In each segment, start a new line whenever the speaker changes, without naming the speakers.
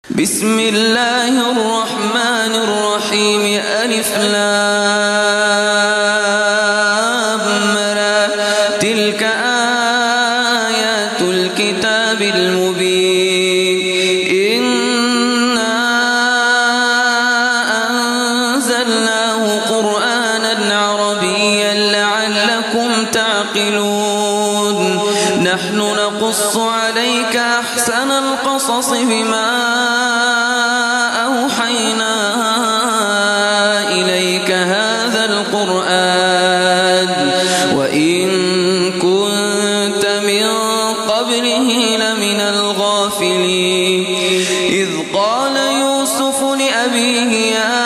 بسم الله الرحمن الرحيم. ألف لام را. تلك آيات الكتاب المبين. إنا أنزلناه قرآنا عربيا لعلكم تعقلون. نحن نقص عليك أحسن القصص بما أوحينا إليك هذا القرآن وإن كنت من قبله لمن الغافلين. إذ قال يوسف لأبيه يا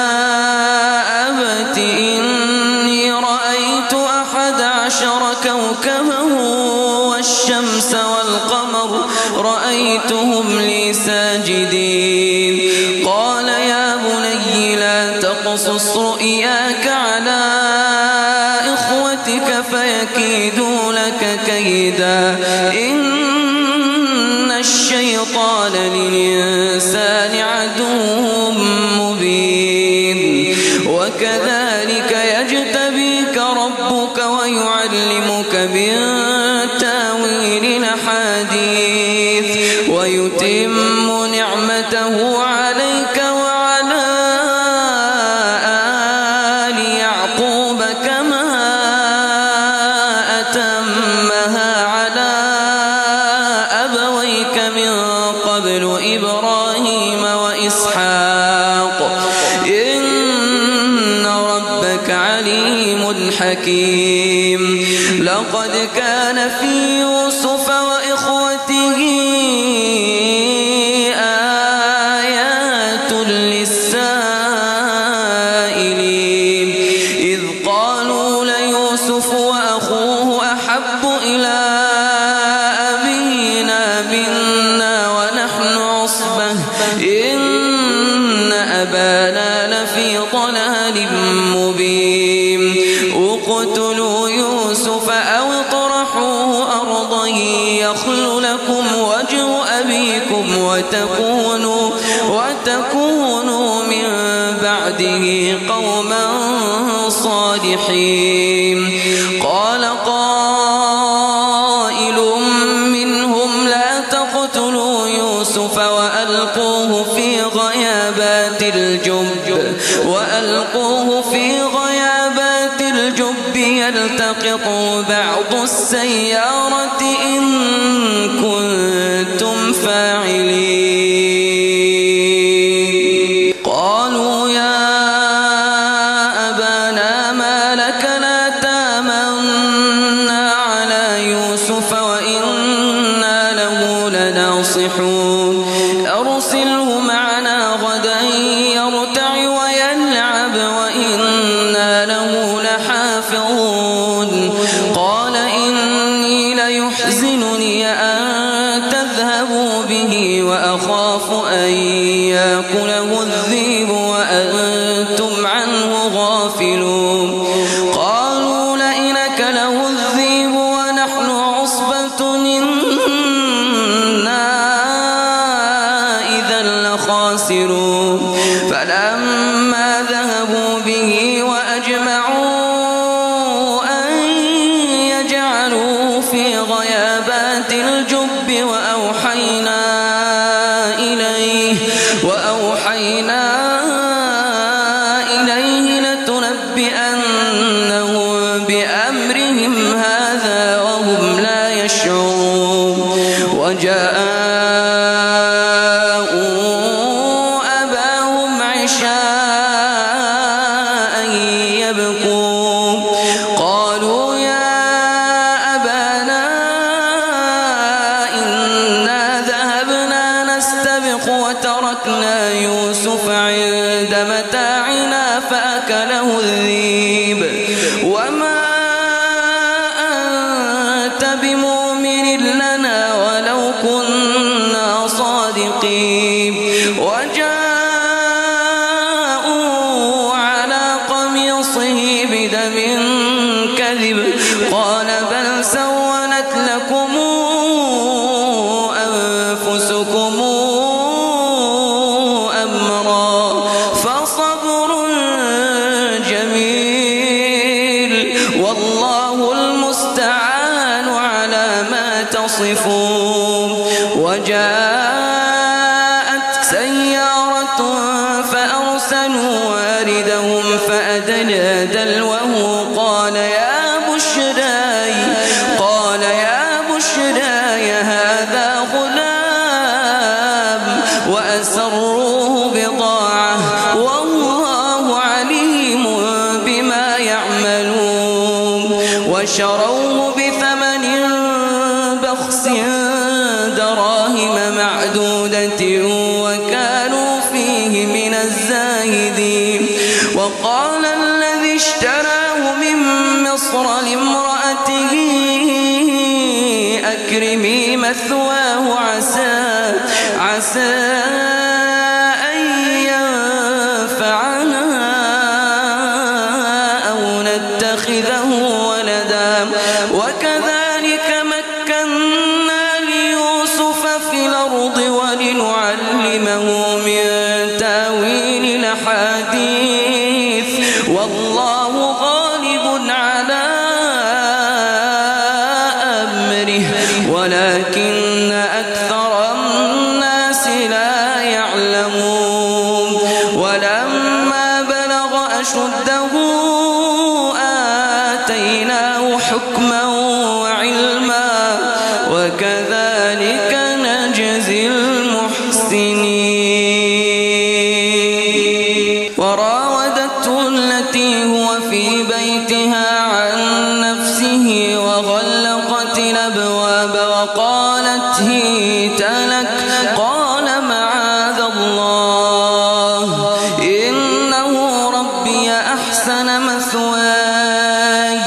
أبت إني رأيت 11 كوكبا والشمس والقمر رأيتهم لي ساجدين. قال يا بني لا تقصص رؤياك على إخوتك فيكيدوا لك كيدا. إن الشيطان للإنسان عدو مبين. وكذلك يجتبيك ربك ويعلمك من تاويل الأحاديث ويتم نعمته عليك وعلى آل يعقوب كما أتمها على أبويك من قبل إبراهيم وإسحاق إن ربك عليم حكيم. لقد كان في يوسف وإخوته آيات للسائلين. إذ قالوا ليوسف وأخوه أحب إلى أبينا منا ونحن عصبة إن أبانا لفي ضلال مبين. اقتلوا يوسف أو اطرحوه أرضا يخل لكم وجه أبيكم وتكونوا من بعده قوما صالحين. قال قائل منهم لا تقتلوا يوسف وألقوه في غيابات الجب يلتقطوا بعض السيارة إن كنتم فاعلين. قالوا يا أبانا ما لك لا تامنا على يوسف وإنا له لناصحون. أرسله معنا غدا يرتع ويلعب وإنا له لحافظون. قال إني ليحزنني أن تذهبوا به وأخاف أن يأكله الذئب وأنتم عنه غافلون. قالوا لئن أكله الذئب ونحن عصبة إنا إذا لخاسرون. فلما ذهبوا به وأجمعوا أن يجعلوه في غيابات الجب وأوحينا إليه لتنبئنهم بأمرهم هذا وهم لا يشعرون. وجاءوا أباهم عشاء يبكون. قالوا يا أبانا إنا ذهبنا نستبق وتركنا يوسف عند متاعنا فأكله الذئب وما أنت بمؤمن لنا ولو كنا صادقين. وجاءوا على قميصه بدم كذب قال بل سولت لكم أنفسكم إشارة فأرسلوا واردهم فأدلى دلوه قال يا بشراي هذا غلام وأسروه بضاعة والله عليم بما يعملون وشروه بثمن بخس دراهم معدودة وكانوا فيه من الزاهدين. وقال الذي اشتراه من مصر لامرأته أكرمي مثواه عسى أن ينفعنا أو نتخذه ولدا وكذلك مكنا ليوسف في الأرض ولنعلمه من تاويل الأحاديث والله غالب على أمره ولكن أكثر الناس لا يعلمون. ولما بلغ أشده آتيناه حكما وعلما وكذلك نجزي المحسنين. وراودته التي هو في بيتها عن نفسه وغلقت الأبواب وقالت هيت لك قال معاذ الله إنه ربي أحسن مثواي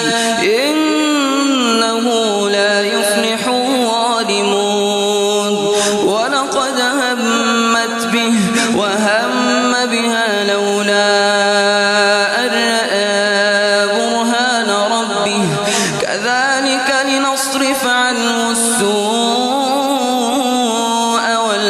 إنه لا يفلح الظالمون. ولقد همت به وهم بها لولا أن رأى برهان ربه كذلك لنصرف عنه السوء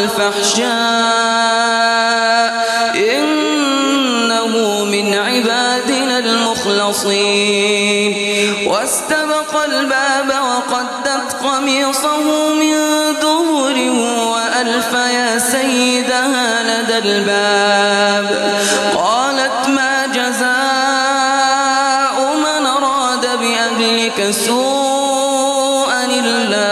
والفحشاء إنه من عبادنا المخلصين. واستبق الباب وقدت قميصه من دبر وألف يا سيدها لدى الباب قالت ما جزاء من أراد بأهلك سوءا إلا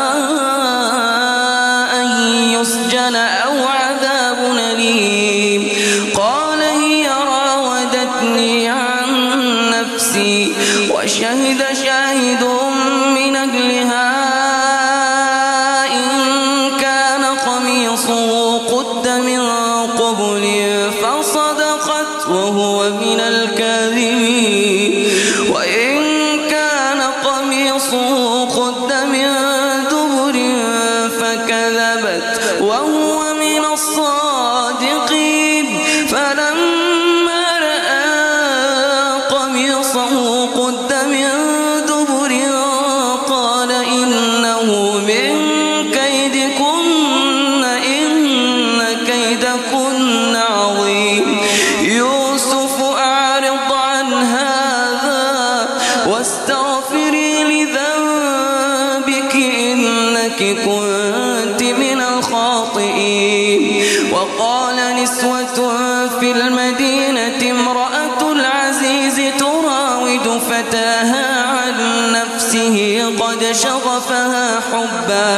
أن يسجن أو عذاب أليم. قال هي راودتني عن نفسي وشهد شاهد من أهلها إن كان قميصه قد من قبل فصدقت وهو من الكاذبين وإن كان قميصه قد من دبر فكذبت وهو من الصادقين. فلما رأى قميصه قد من دبر قال إنه من كيدكن إن كيدكن عظيم. يوسف أعرض عن هذا واستغفري لذنبك إنك كنت من الخاطئين. وقال نسوة في المدينة امرأة العزيز تراود فتاها عن نفسه قد شغفها حبا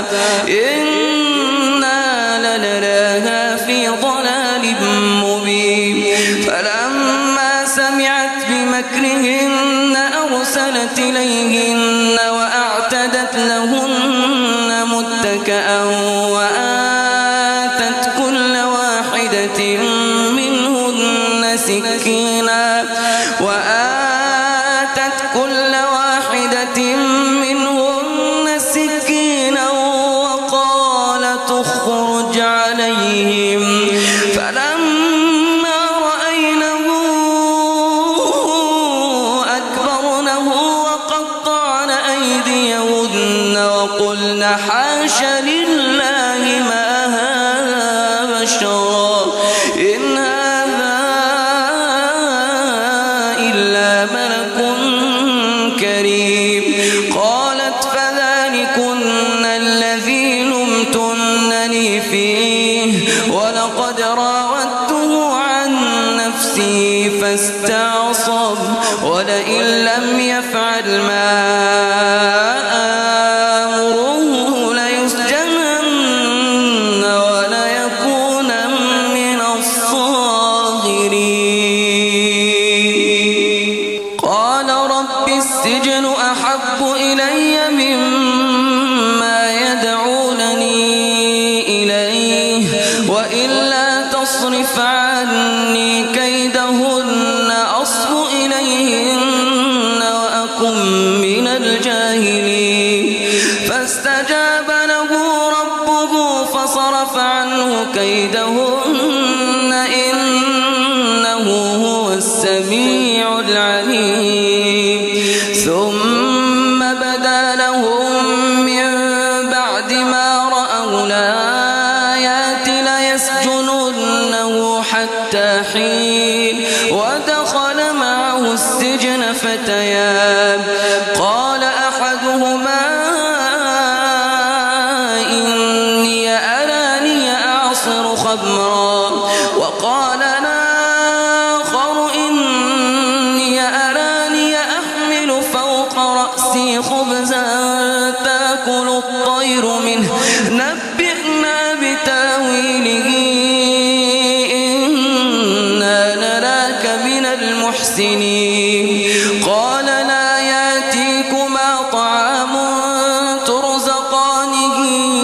إنا لنراها في ضلال مبين. فلما سمعت بمكرهن أرسلت إليهن وأعتدت لهن متكئا وآتت كل واحدة منهن سكينا وقالت اخرج عليهم. فلما رأينه أكبرنه وقطعن أيديهن وقلن حاش لله ما هذا بشرا إن هذا إلا ملك كريم. قالت فذلكن الذي لمتنني فيه ولقد راودته ولئن لم يفعل ما آمره ليسجنن وليكونن من الصاغرين. قال رب السجن أحب إلي مما يدعونني إليه وإلا تصرف عني كيدهن أصب إليهن وأكن من الجاهلين. فاستجاب له ربه فصرف عنه كيدهن إنه هو السميع العليم. ثم بدا لهم من بعد ما رأوا الآيات ليسجننه حتى حين. ودخل معه السجن فتيان قال أحدهما إني أراني أعصر خمرا وقال الآخر إني أراني أحمل فوق رأسي خبزا تأكل الطير منه نبئنا بتاويله إنا نراك من المحسنين. قال لا يأتيكما طعام ترزقانه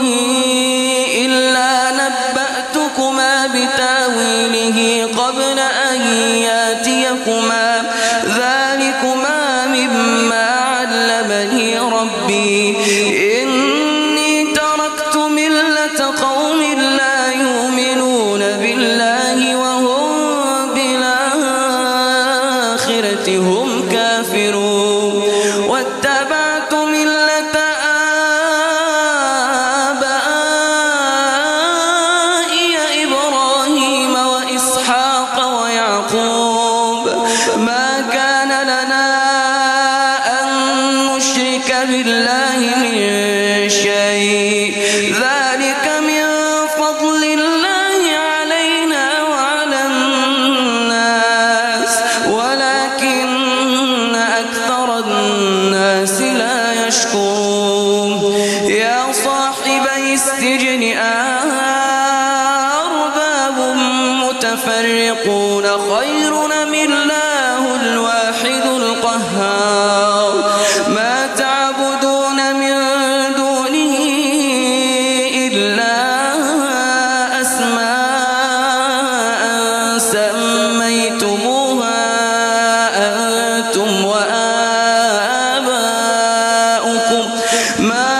إلا نبأتكما بتاويله قبل أن يأتيكما ذلكما مما علمني ربي إني تركت ملة قوم لا يؤمنون بالله وهم بالآخرة هم كافرون واتبعت ملة آبائي إبراهيم وإسحاق ويعقوب ما كان لنا أن نشرك بالله من شيء ذلك من فضل الله علينا وعلى الناس ولكن أكثر الناس لا يشكرون. يا صاحبي السجن أأرباب متفرقون خير أم الله الواحد القهار. ما تعبدون من دونه إلا أسماء سميتموها أنتم وآباؤكم ما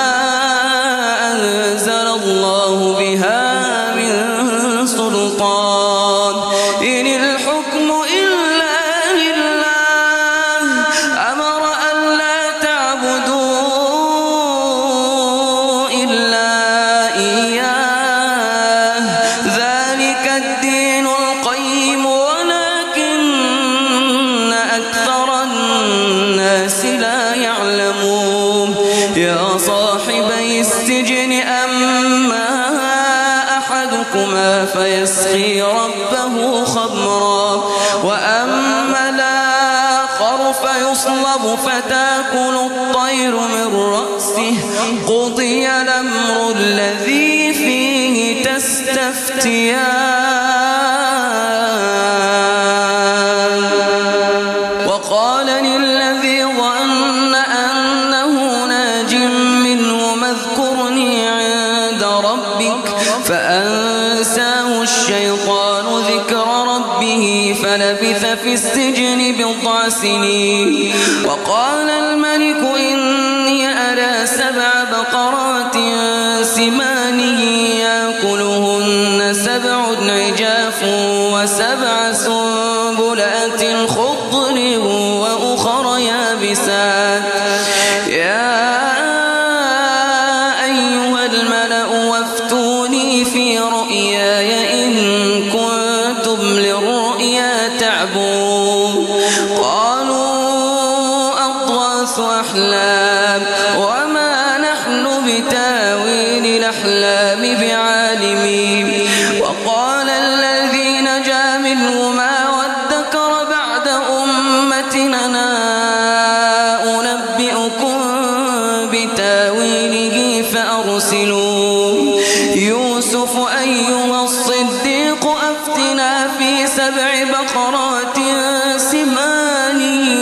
أنزل الله بها من سلطان إن الحكم إلا لله أمر أن لا تعبدوا إلا إياه ذلك الدين القيم ولكن أكثر الناس لا يعلمون. يا صاحبي السجن أما أحدكما فيسقي ربه خمرا وأما الآخر فيصلب فتأكل الطير من رأسه قضي الأمر الذي فيه تستفتيان. وقال للذي ظن أنه ناج منه اذكرني عند ربك فأنساه الشيطان ذكر ربه فلبث في السجن بضع سنين. وقال الملك إني أرى 7 بقرات سمان يأكلهن 7 عجاف و7 سنبلات خضر وأخر يابسات. يا أيها الملأ وافتوني في رؤياي إن كنتم للرؤيا تعبون. قالوا أضغاث أحلام وما نحن بتاويل الأحلام بعالمين. وقال الذي نجا منهما وادكر بعد أمة لنا الشقيق أفتنا في 7 بقرات سمان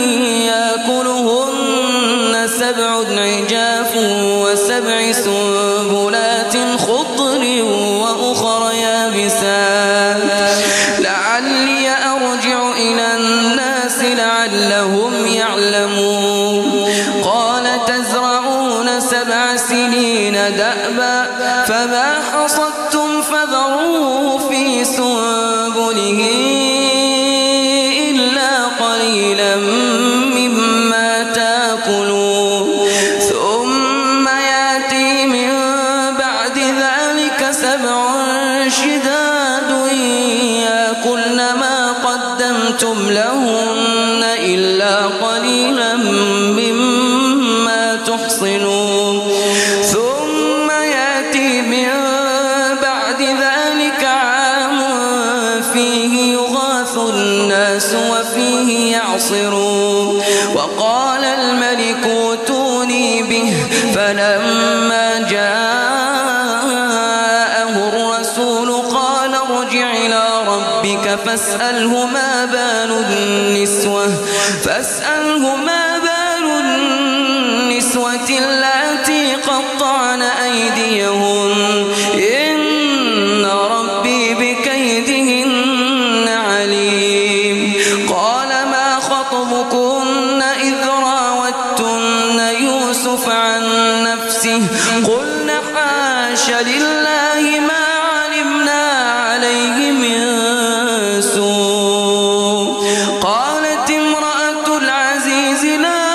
يأكلهن 7 عجاف و7 سنبلات خضر وأخر يابسات لعلي أرجع إلى الناس لعلهم يعلمون قال تزرعون 7 سنين دأبا فما حصدتم فذروه في سنبله إلا قليلا مما تأكلون ثم يأتي من بعد ذلك 7 شداد يأكلن ما قدمتم لهن إلا قليلا مما تحصنون ثم يأتي من بعد ذلك عام فيه يغاث الناس وفيه يعصرون وقال الملك ائتوني به فلما جاءه الرسول قال ارجع إلى ربك فاسأله ما بال النسوة اللاتي قطعن أيديهن إن ربي بكيدهن عليم قال ما خطبكن إذ راوتن يوسف عن نفسه قلن حاش لله ما علمنا عليه من سوء قالت امرأة العزيز لا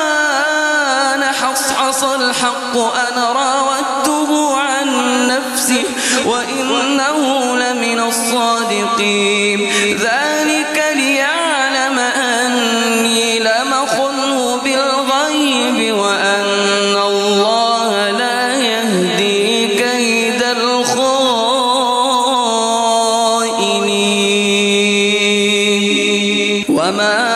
نحصحص الحق أنا راودته عن نفسه وإنه لمن الصادقين ذلك ليعلم أني لم أخنه بالغيب وأن الله لا يهدي كيد الخائنين وما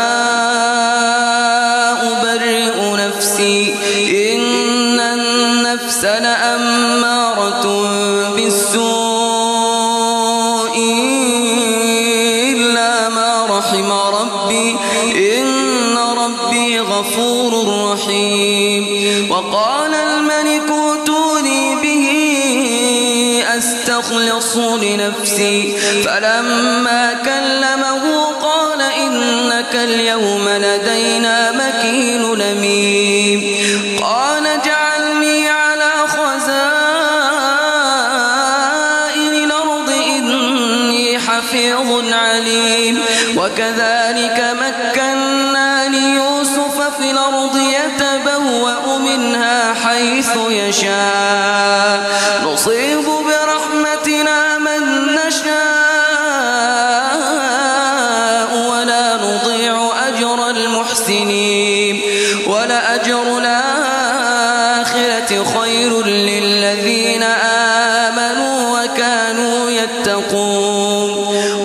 أبرئ نفسي إن النفس لأمارة بالسوء إلا ما رحم ربي إن ربي غفور رحيم وقال الملك ائتوني به أستخلص لنفسي فلما كلمه قال إنك اليوم لدينا مكين أمين قال اجعلني على خزائن الأرض إني حفيظ عليم وكذلك مكنا ليوسف في الأرض يتبوأ منها حيث يشاء نصيب برحمتنا من نشاء ولا نضيع أجر المحسنين ولأجر الآخرة خير للذين آمنوا وكانوا يتقون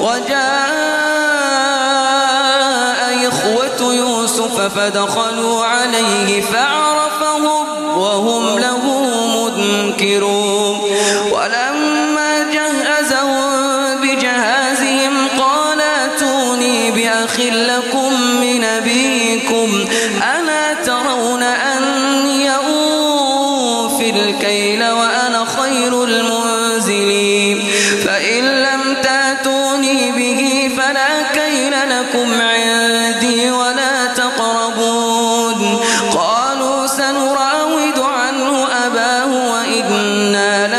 وجاء إخوة يوسف فدخلوا عليه فعرفهم وهم له منكرون ولما جهزهم بجهازهم قال ائتوني بأخ لكم من أبيكم ألا ترون أني أوفي الكيل وأنا خير المنزلين فإن لم تأتوني به فلا كيل لكم عندي ولا تقربون قالوا سنراود عنه أباه وإنا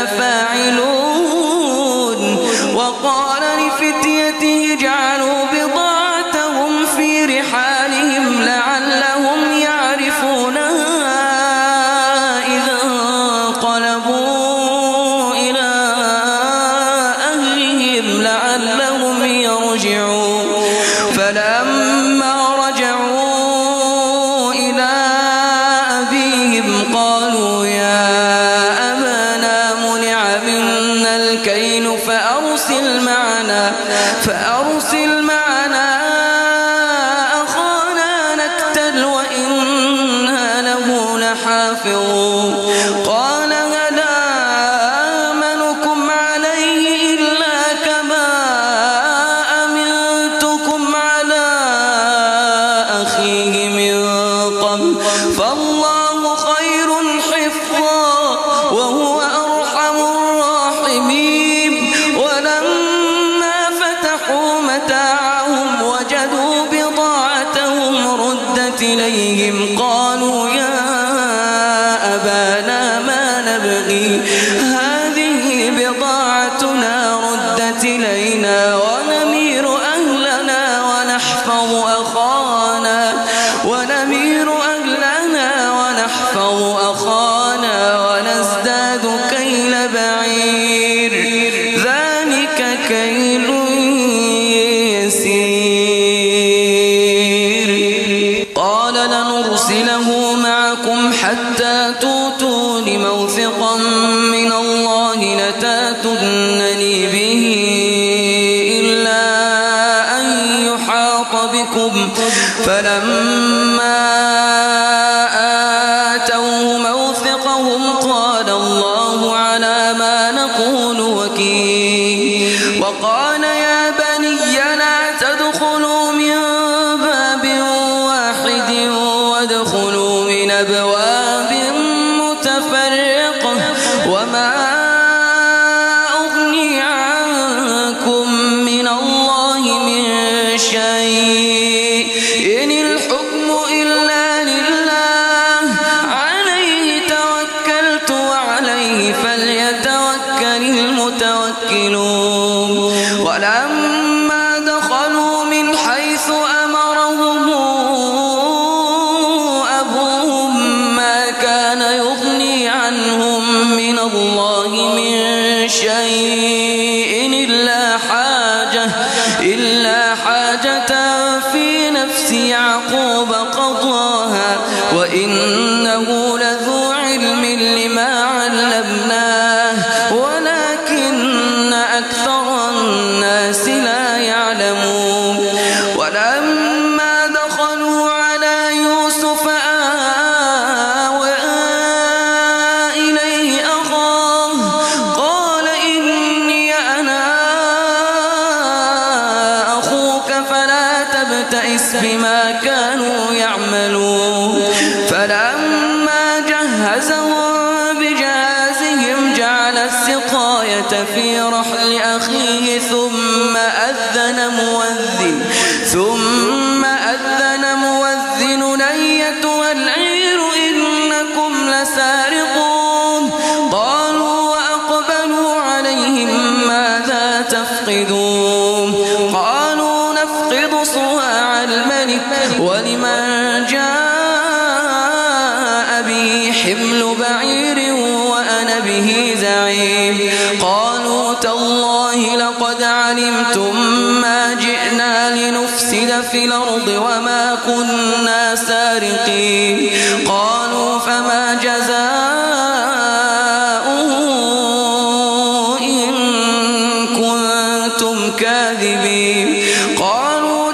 لفاعلون وقال لفتيته اجعلوا بضاعتهم في رحالهم لعلهم يعرفونها إذا انقلبوا إلى أهلهم لعلهم يرجعون فلما رجعوا إلى أبيهم قالوا يا أبانا منع منا الكيل فأرسل معنا أخانا نكتل وإنا له لحافظون قال هل آمنكم عليه إلا كما لعيل يسير قال لنرسله معكم حتى توتون موثقا من الله لتاتونني به إلا أن يحاط بكم فلما آتوه موثقهم قال الله على ما نقول وكيل وقال يا بني لا تدخلوا من باب واحد وادخلوا من أبواب متفرقة وما أغني عنكم من الله من شيء إن الحكم إلا لله عليه توكلت وعليه فليتوكل المتوكلون ولما دخلوا من حيث أمرهم أبوهم ما كان يغني عنهم من الله من شيء إلا حاجة في نفس يعقوب قضاها وإنه لذو علم لما علمناه ولكن أكثر الناس لا يعلمون ولما دخلوا على يوسف آوى إليه أخاه قال إني أنا أخوك فلا تبتئس بما كانوا يعملون فلما جهزهم بجهازهم جعل السقاية في رحل أخيه ثم أذن مؤذن أيتها العير إنكم لسارقون قالوا وأقبلوا عليهم ماذا تفقدون قالوا نفقد صواع الملك ولمن جاء به حمل بعير وأنا به زعيم قالوا تالله لقد علمتم ما جئنا لنفسد في الأرض وما كنا سارقين قالوا فما جزاؤه إن كنتم كاذبين قالوا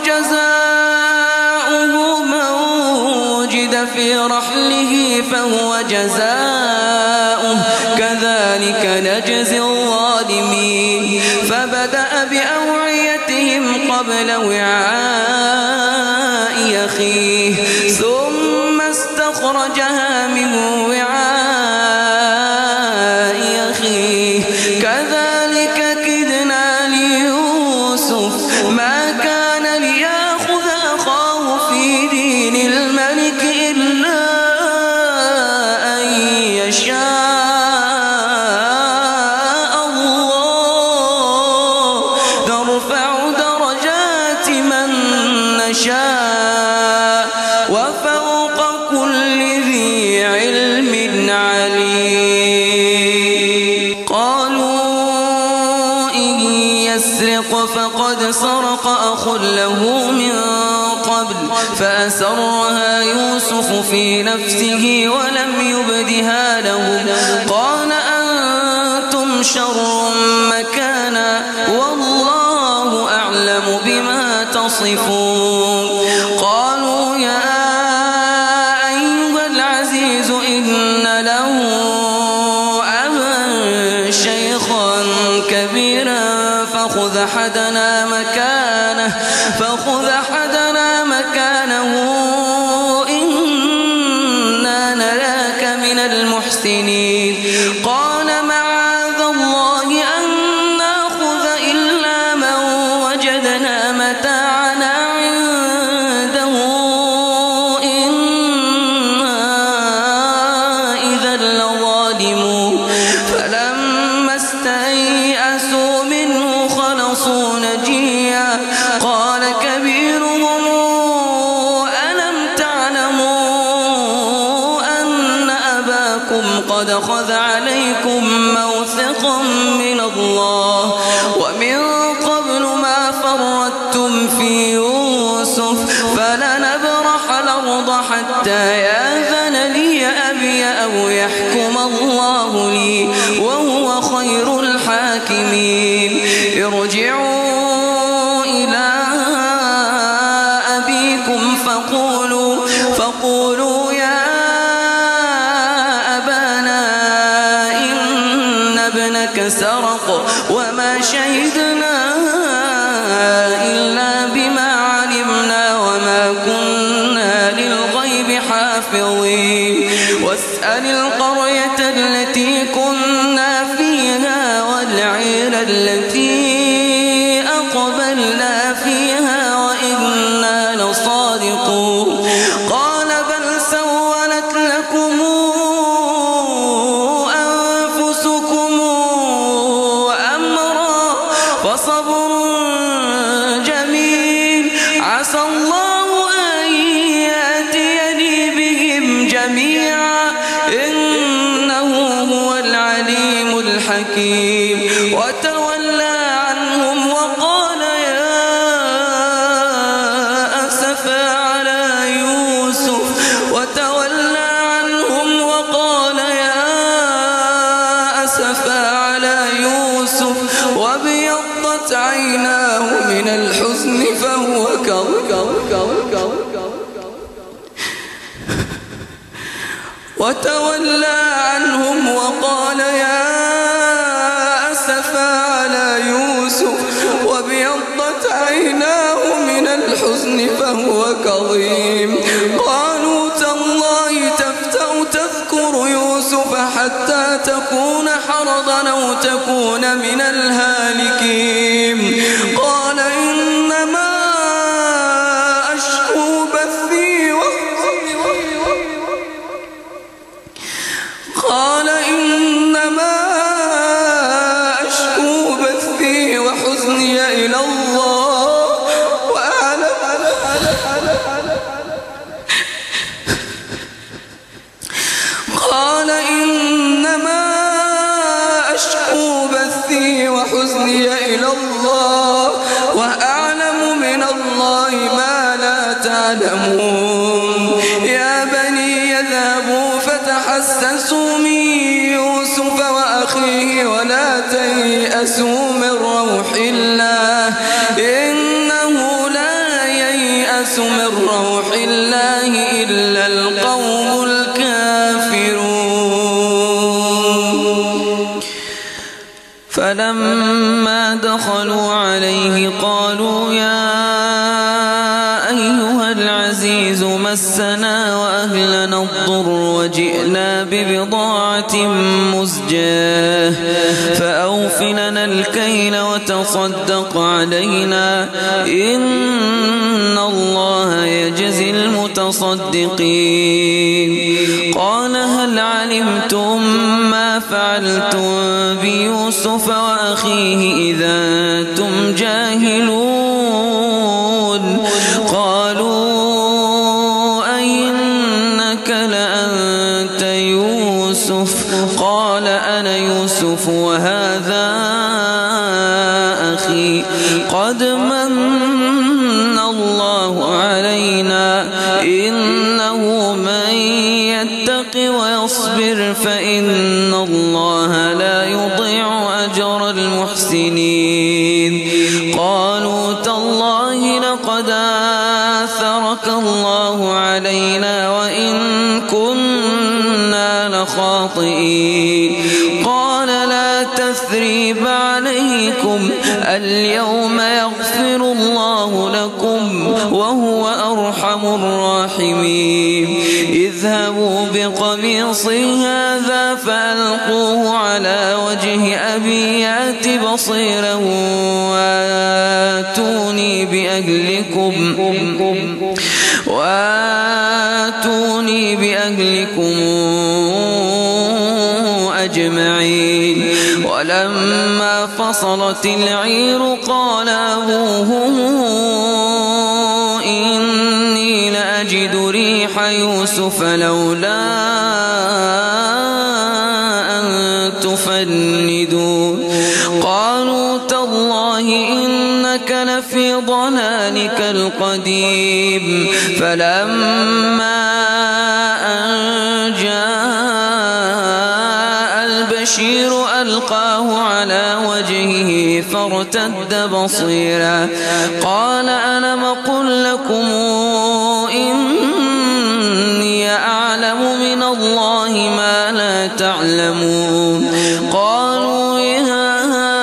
جزاؤه من وجد في رحله فهو جزاؤه كذلك نجزي الظالمين فبدأ بأوعيتهم قبل وعاء أخيه ثم استخرجها من وعاء أخيه كذلك كدنا ليوسف ما كان ليأخذ أخاه في دين الملك إلا أن يشاء الله نرفع درجات من نشاء وفوق كل ذي علم عليم قالوا إن يسرق فقد سرق أخ له من قبل فأسرها يوسف في نفسه ولم يبدها لهم قال أنتم شر مكانا والله أعلم بما تصفون قالوا يا أيها العزيز إن له أبا شيخا كبيرا فخذ أحدنا مكانه إنا نراك من المحسنين قال معاذ الله أن نأخذ إلا من وجدنا متاعنا عنده إنا إذا لظالمون فلما استيئسوا منه خلصوا نجيا قال كبيرهم ألم تعلموا أن أباكم قد أخذ عليكم موثقا من الله ومن قبل في يوسف فلنبرح الأرض حتى يأذن لي أبي أو يحكم الله لي وهو خير الحاكمين ارجعوا إلى أبيكم فقولوا يا أبانا إن ابنك سرق وما شهدنا إلا بما علمنا وما كنا للغيب حافظين واسأل القرية التي كنا فيها والعير التي أقبلنا فيها وإنا لصادقون قال بل سولت لكم أنفسكم أمرا فصبر جميل عسى الله أن يأتيني بهم جميعا إنه هو العليم الحكيم وتولى عنهم وقال يا أسفا على يوسف وابيضت عيناه من الحزن فهو وتولى عنهم وقال يا أسفا على يوسف وابيضت عيناه من الحزن فهو كظيم قالوا تالله تفتأ تذكر يوسف حتى تكون حرضا أو تكون من الهالكين قال إنما أشكو بثي وحزني إلى الله وأعلم من الله ما لا تعلمون يا بني يذهبوا فتحسسوا من يوسف وأخيه ولا تيأسوا من روح الله إنه لا ييأس من روح الله إلا القوم الكافرون فلما دخلوا عليه قالوا يا أيها العزيز مسنا وأهلنا الضر وجئنا ببضاعة مزجاة فأوف لنا الكيل وتصدق علينا إن الله يجزي المتصدقين قال هل علمتم ما فعلتم بيوسف وأخيه إذا أنتم جاهلون قالوا أئنك لأنت يوسف قال أنا يوسف وهذا أخي قد من الله علينا إنه من يتق ويصبر فإن الله لا يضيع أجر المحسنين قالوا تالله لقد آثرك الله علينا وإن كنا لخاطئين قال لا تثريب عليكم اليوم يغفر الله لكم وهو أرحم الراحمين اذهبوا بقميصي هذا فألقوه على وجه أبي يأت بصيرا وآتوني بأهلكم أجمعين ولما فصلت العير قال أبوهم إني لأجد ريح يوسف لولا أن تفندون قالوا تالله إنك إنك لفي ضلالك القديم فلما أن جاء البشير ألقاه على وجهه فارتد بصيرا قال ألم قل لكم إني أعلم من الله ما لا تعلمون قالوا يا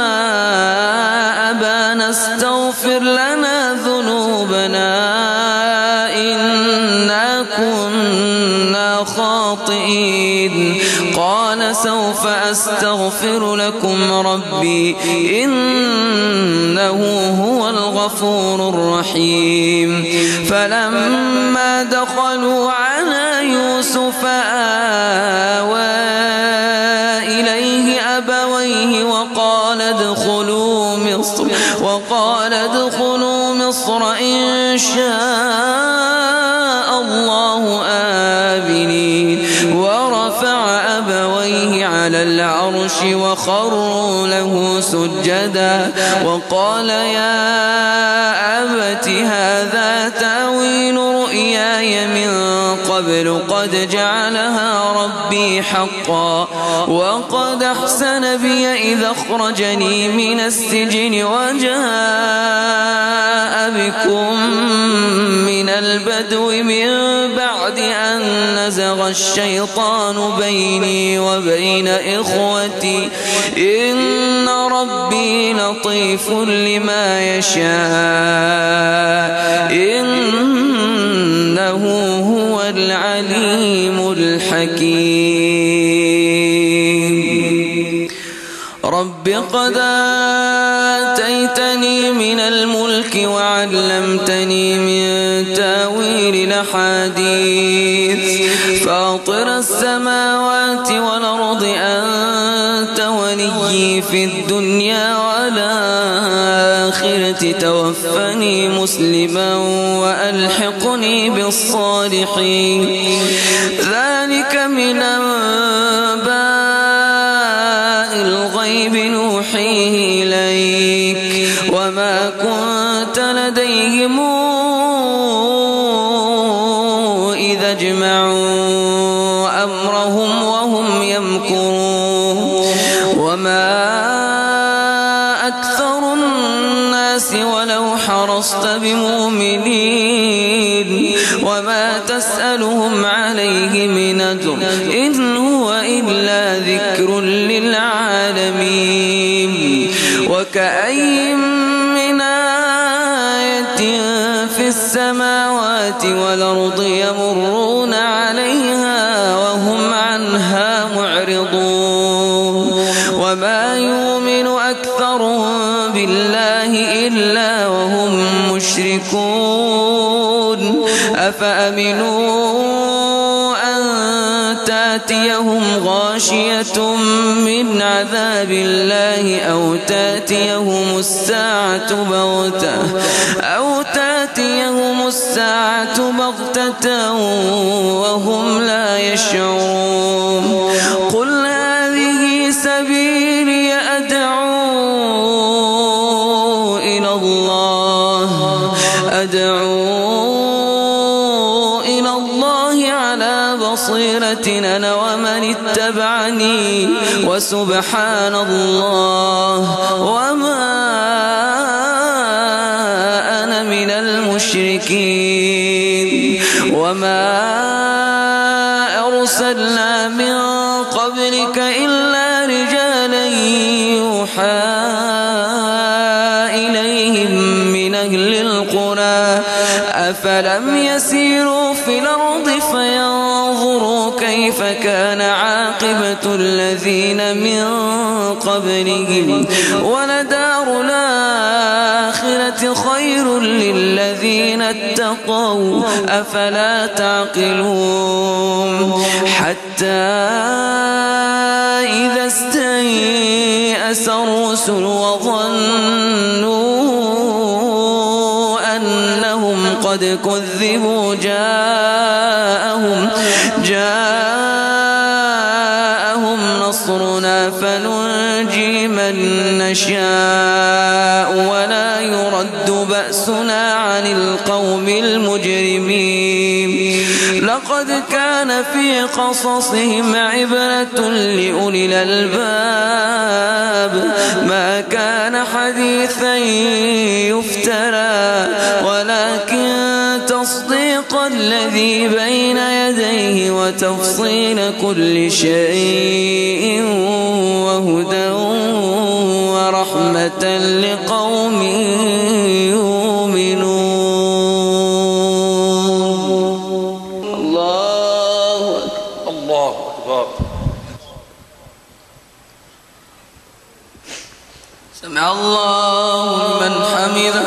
أبانا استغفر لنا ذنوبنا إنا كنا خاطئين قال سوف أستغفر لكم ربي إنه هو الغفور الرحيم فلما دخلوا على يوسف آوى إليه أبويه وقال ادخلوا مصر إن شاء الله آمنين ورفع أبويه على العرش وخروا له سجدا وقال يا أبت هذا تأويل رؤياي من قبل قد جعلها ربي حقا وقد أحسن بي إذا أخرجني من السجن وجاء بكم من البدو من بعد أن نزغ الشيطان بيني وبين إخوتي إن ربي لطيف لما يشاء إنه هو العليم الحكيم رب قد آتيتني من الملك وعلمتني من تاويل الأحاديث فاطر السماوات والأرض أنت وليي في الدنيا والآخرة توفني مسلما وألحقني بالصالحين ذلك من أنباء الغيب نوحيه إليك وما كنت لديهم إذا اجمعوا أمرهم وهم يمكرون وما أكثر الناس ولو حرصت بمؤمنين وما تسألهم عليه من أجر إن هو إلا ذكر للعالمين وكأين من آية في السماوات والأرض يمرون عليها وهم عنها معرضون وما يؤمن أكثرهم بالله إلا وهم مشركون أفأمنوا أن تأتيهم غاشية من عذاب الله أو تأتيهم الساعة بغتة وهم لا يشعرون قل هذه سبيلي أدعو إلى الله على بصيرة أنا ومن اتبعني وسبحان الله وما أنا من المشركين وما أرسلنا من قبلك إلا رجالا يوحى إليهم من أهل القرى أفلم يسيروا في الأرض فينظروا كيف كان عاقبة الذين من قبلهم ولدار الآخرة خير للذين اتقوا أفلا تعقلون حتى إذا استيأس الرسل وظنوا أنهم قد كذبوا جاءهم نصرنا فننجي من نشاء ولا يرد يرد بأسنا عن القوم المجرمين لقد كان في قصصهم عبرة لأولي الألباب ما كان حديثا يفترى ولكن تصديق الذي بين يديه وتفصيل كل شيء وهدى ورحمة لقوم يؤمنون.
الله أكبر.
سمع الله لمن حمده.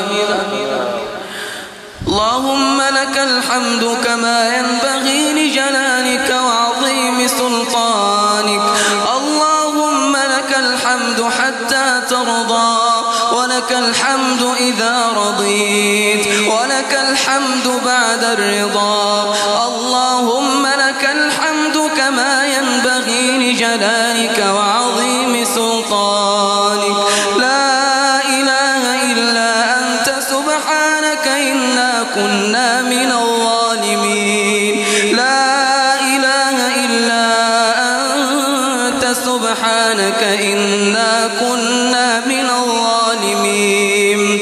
اللهم لك الحمد كما ينبغي لجلالك وعظيم سلطانك. اللهم لك الحمد حتى ترضى ولك الحمد إذا رضيت ولك الحمد بعد الرضا. اللهم لك الحمد كما ينبغي لجلالك وعظيم سلطانك. لا إله إلا أنت سبحانك إنا كنا من الظالمين. لا إله إلا أنت سبحانك إنا كنا من الظالمين.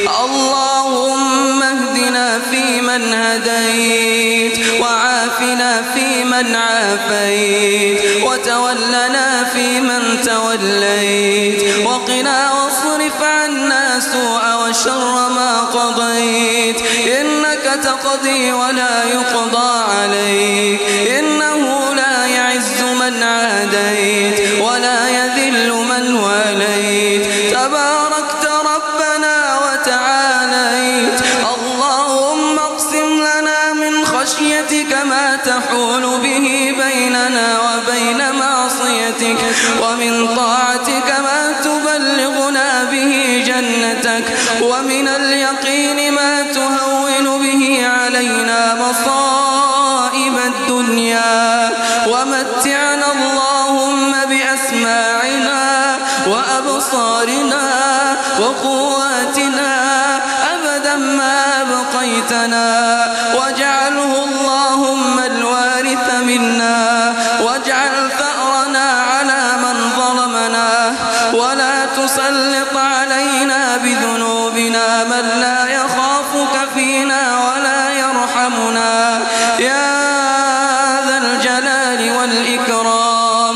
اللهم اهدنا فيمن هديت وعافنا فيمن عافيت وتولنا فيمن توليت وقنا واصرف عنا سوء وشر ما قضيت إنك تقضي ولا يقضى عليك إنه لا يعز من عاديت ولا يذل من واليت تباركت ربنا وتعاليت. اللهم اقسم لنا من خشيتك ما تحول به بيننا وبين معصيتك ومن طاعتك ما تبلغنا به جنتك ومن اليقين ما تهون به علينا مصائب الدنيا ومتعنا اللهم بأسماعنا وأبصارنا وقواتنا أبدا ما أبقيتنا واجعله اللهم الوارث منا واجعل ثأرنا على من ظلمنا ولا تسلط علينا بذنوبنا من لا يخافك فينا ولا يرحمنا يا ذا الجلال والإكرام.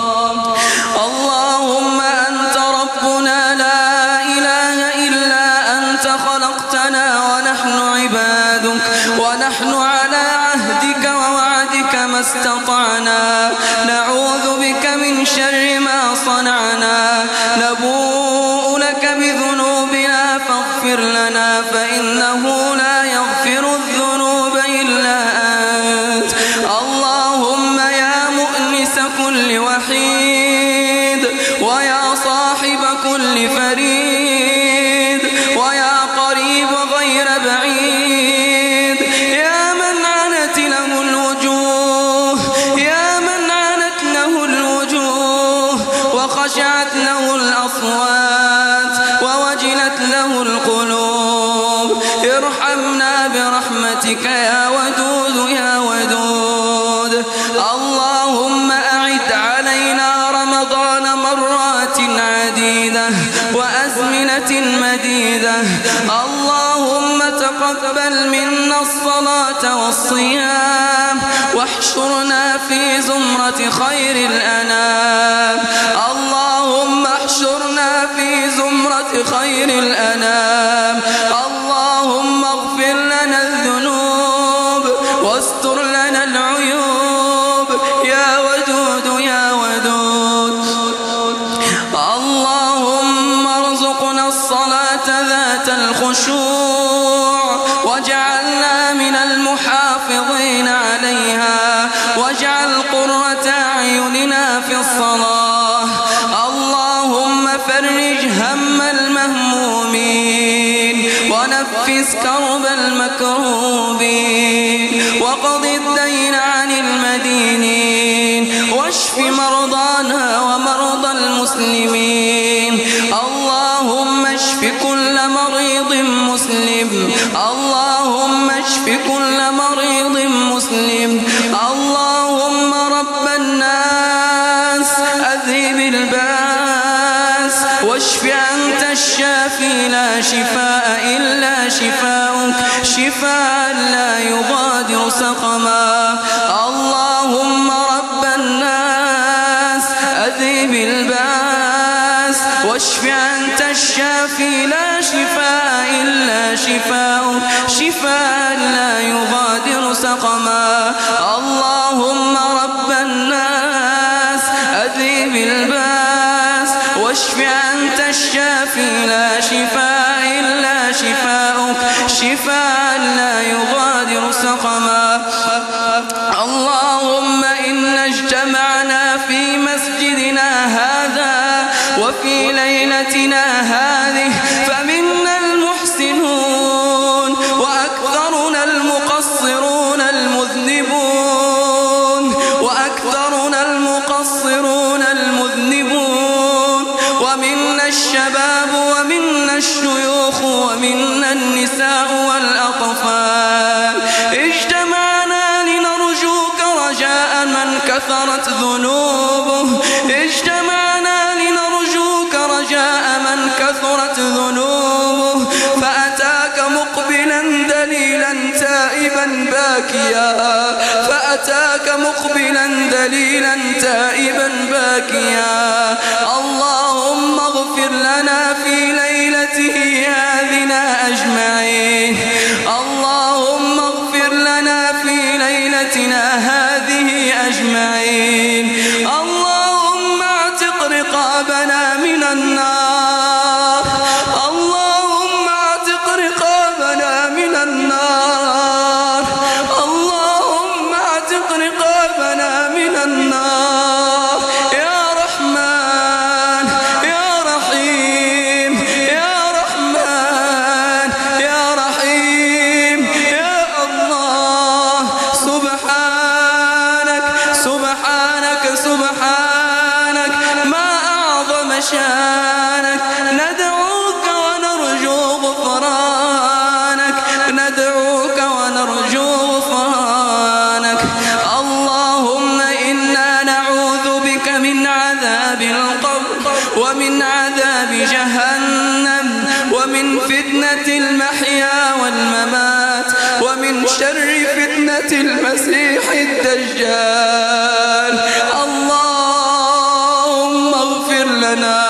اللهم أنت ربنا لا إله إلا أنت خلقتنا ونحن عبادك ونحن على عهدك ووعدك ما استطعنا نعوذ بك من شر ما صنعنا نبوء لك بذنوبنا فاغفر لنا فإنه لا يغفر الذنوب إلا أنت. اللهم يا مؤنس كل وحيد ويا صاحب كل فريد ويا قريب غير بعيد يا من عنت له الوجوه يا من عنت له الوجوه وخشعت له الأصوات ووجلت له القلوب ارحمنا برحمتك يا ودود يا ودود. اللهم أعد علينا رمضان مرات عديدة وأزمنة مديدة. اللهم تقبل منا الصلاة والصيام واحشرنا في زمرة خير الأنام. اللهم احشرنا في زمرة خير الأنام. اللهم اغفر لنا الذنوب واستر لنا العيوب يا ودود يا ودود. اللهم ارزقنا الصلاة ذات الخشوع واجعلنا من المحافظين عليها واجعل قرة أعيننا في الصلاة. اللهم فرج هم المهمومين ونفس كرب المكروبين وقض الدين عن المدينين واشف مرضانا ومرضى المسلمين. اللهم اشف كل مريض مريض مسلم اللهم اشف كل مريض مسلم اللهم رب الناس أذهب الباس واشف أنت الشافي لا شفاء إلا شفاؤك شفاء لا يغادر سقما اللهم رب الناس أذهب الباس واشف أنت الشافي لا شفاء إلا شفاؤك شفاء لا يغادر سقما اللهم رب الناس أذهب الباس واشف أنت الشافي لا شفاء إلا شفاؤك شفاء لا يغادر سقما اللهم إنا اجتمعنا في مسجدنا هذا وفي ليلتنا هذه فمنا المحسنون وأكثرنا المقصرون المذنبون ومنا الشباب ومنا الشيوخ ومنا النساء والأطفال اجتمعنا لنرجوك رجاء من كثرت ذنوبه فأتاك مقبلا دليلا تائبا باكيا اللهم اغفر لنا في ليلته هذه أجمعين اللهم اغفر لنا في ليلتنا هذه أجمعين اللهم اعتق رقابنا من النار اللهم اعتق رقابنا من النار اللهم اعتق رقابنا من النار يا رحمن يا رحيم يا رحمن يا رحيم يا الله سبحانك سبحانك سبحانك ما أعظم شانك ندعوك ونرجو غفرانك ندعوك ونرجو غفرانك اللهم إنا نعوذ بك من عذاب القبر ومن عذاب جهنم ومن فتنة المحيا والممات ومن شر فتنة المسيح الدجال اللهم اغفر لنا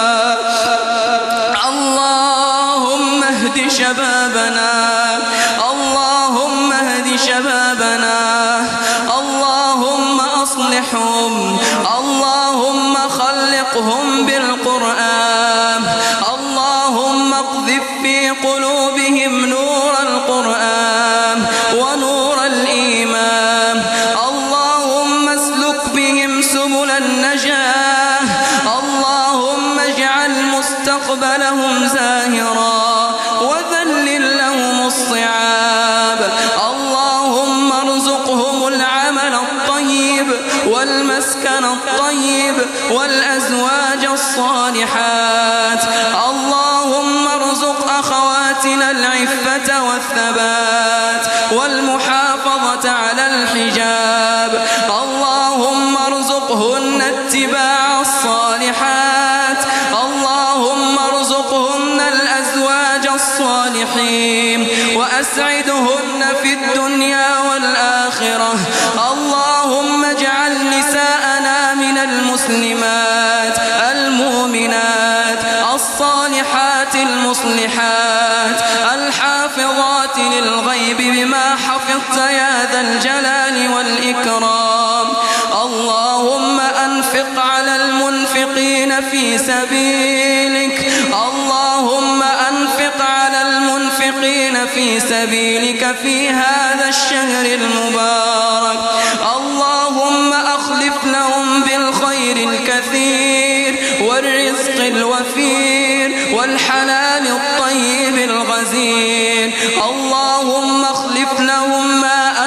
اللهم اهد شبابنا اللهم اهد شبابنا اللهم أصلحهم اللهم خلقهم بالقرآن اللهم اقذف في قلوبهم نور القرآن ونور الإيمان اللهم اسلك بهم سبل النجاة اللهم اجعل مستقبلهم زاهرا وذلل لهم الصعاب اللهم ارزقهم العمل الطيب والمسكن الطيب والأزواج الصالحات اللهم ارزق أخواتنا العفة والثبات والمحافظة على الحجاب اللهم ارزقهن اتباع الصالحات اللهم ارزقهن الأزواج الصالحين وأسعدهن في الدنيا والآخرة اللهم اجعل نساءنا من المسلمات المؤمنات الصالحات المصلحات الحافظات للغيب بما حفظت يا ذا الجلال والإكرام اللهم أنفق على المنفقين في سبيلك اللهم أنفق على المنفقين في سبيلك في هذا الشهر المبارك اللهم أخلف لهم بالخير الكثير والرزق الوفير والحلال الطيب الغزير اللهم اخلف لهم ما أنفقوا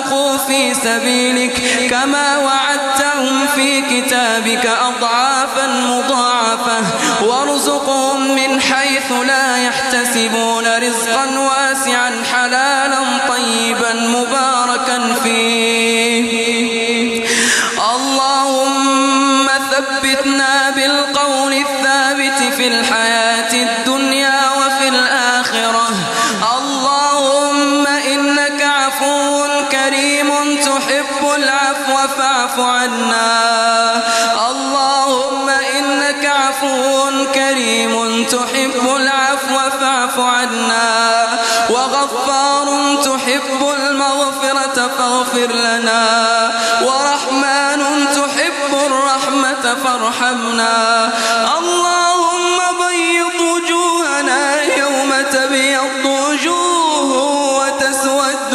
أنفقوا في سبيلك كما وعدتهم في كتابك أضعافا مضاعفة وارزقهم من حيث لا يحتسبون رزقا واسعا حلالا طيبا مباركا فيه. اللهم ثبتنا بالقول الثابت في الحياة الدنيا وفي الآخرة. اللهم إنك عفو كريم تحب العفو فاعف عنا. اللهم إنك عفو كريم تحب العفو فاعف عنا، وغفار تحب المغفرة فاغفر لنا، ورحمن تحب الرحمة فارحمنا. اللهم بيض وجوهنا يوم تبيض وجوه وتسود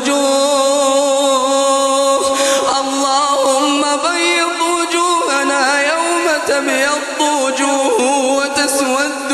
وجوه. اللهم بيض وجوهنا يوم تبيض وجوه وتسود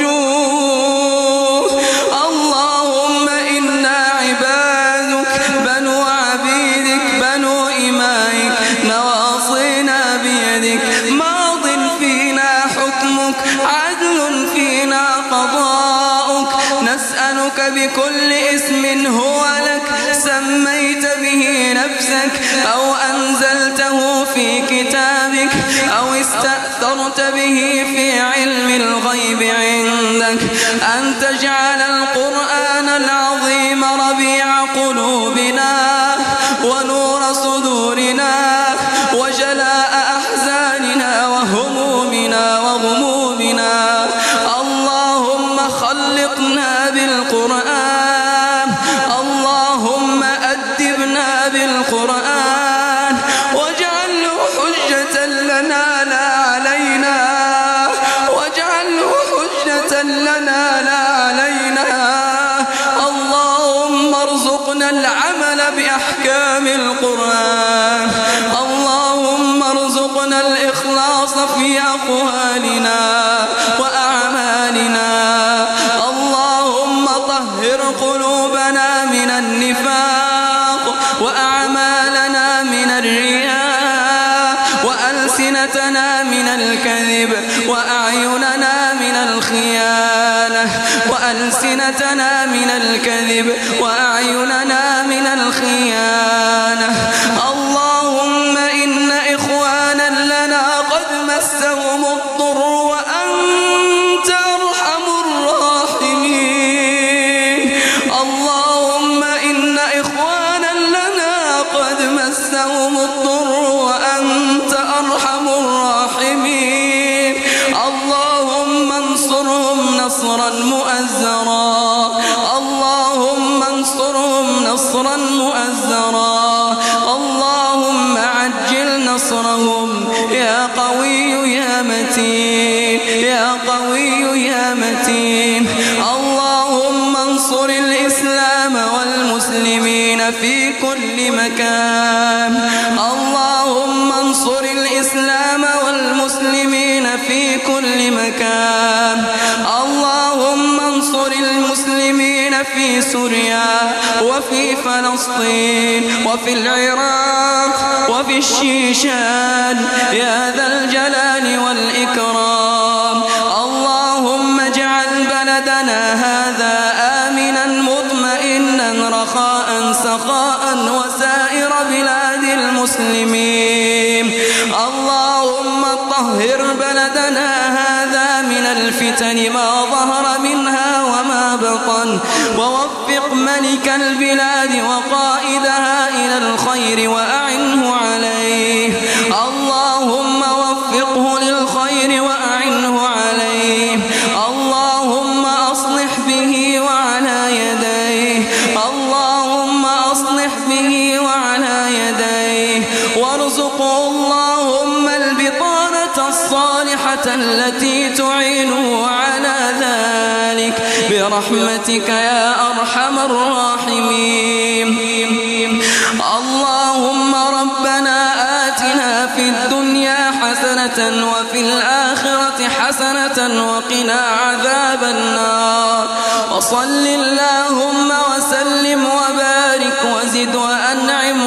وجوه. اللهم إنا عبادك بنو عبيدك بنو إمائك نواصينا بيدك ماض فينا حكمك عدل فينا قضاؤك. نسألك بكل اسم هو لك سميت به نفسك أو أنزلته في كتابك أو استأثرت به في علم الغيب عندك أن تجعل القرآن العظيم ربيع قلوبنا ونور صدورنا وجلاء أحزاننا وهمومنا وغمومنا. اللهم خلقنا بالقرآن. اللهم أدبنا بالقرآن واجعله حجة لنا لا علينا، واجعله حجة لنا لا علينا. اللهم ارزقنا العمل بأحكام القرآن. اللهم ارزقنا الإخلاص في أقوالنا وأعمالنا. اللهم طهر قلوبنا من النفاق وأعمالنا من الرياء وألسنتنا من الكذب وأعيننا من الخيانة وألسنتنا من الكذب وأعيننا من الخيانة. اللهم إن إخوانا لنا قد مسهم الضر وأنت أرحم الراحمين. اللهم إن إخوانا لنا قد مسهم الضر وأنت أرحم الراحمين. اللهم انصرهم نصرا مؤزرا. اللهم انصرهم نصرا مؤزرا. اللهم عجل نصرهم يا قوي يا متين يا قوي يا متين. اللهم انصر الإسلام والمسلمين في كل مكان. اللهم انصر الإسلام والمسلمين في كل مكان. اللهم انصر المسلمين في سوريا وفي فلسطين وفي العراق وفي الشيشان يا ذا الجلال والإكرام. اللهم اجعل بلدنا هذا آمنا مطمئنا رخاء سخاء وسائر بلاد المسلمين. اللهم طهر بلدنا هذا من الفتن ما ظهر منها وما بطن، ووفق ملك البلاد وقائدها إلى الخير وأعنه عليه. اللهم وفقه للخير وأعنه عليه. اللهم أصلح به وعلى يديه. اللهم أصلح به وعلى يديه، وارزقه اللهم البطانة الصالحة التي تعينه على ذلك برحمتك يا أرحم الراحمين. اللهم ربنا آتنا في الدنيا حسنة وفي الآخرة حسنة وقنا عذاب النار. وصل اللهم وسلم وبارك وزد وأنعم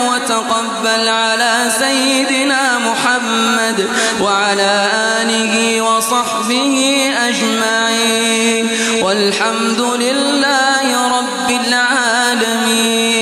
تقبل على سيدنا محمد وعلى آله وصحبه أجمعين، والحمد لله رب العالمين.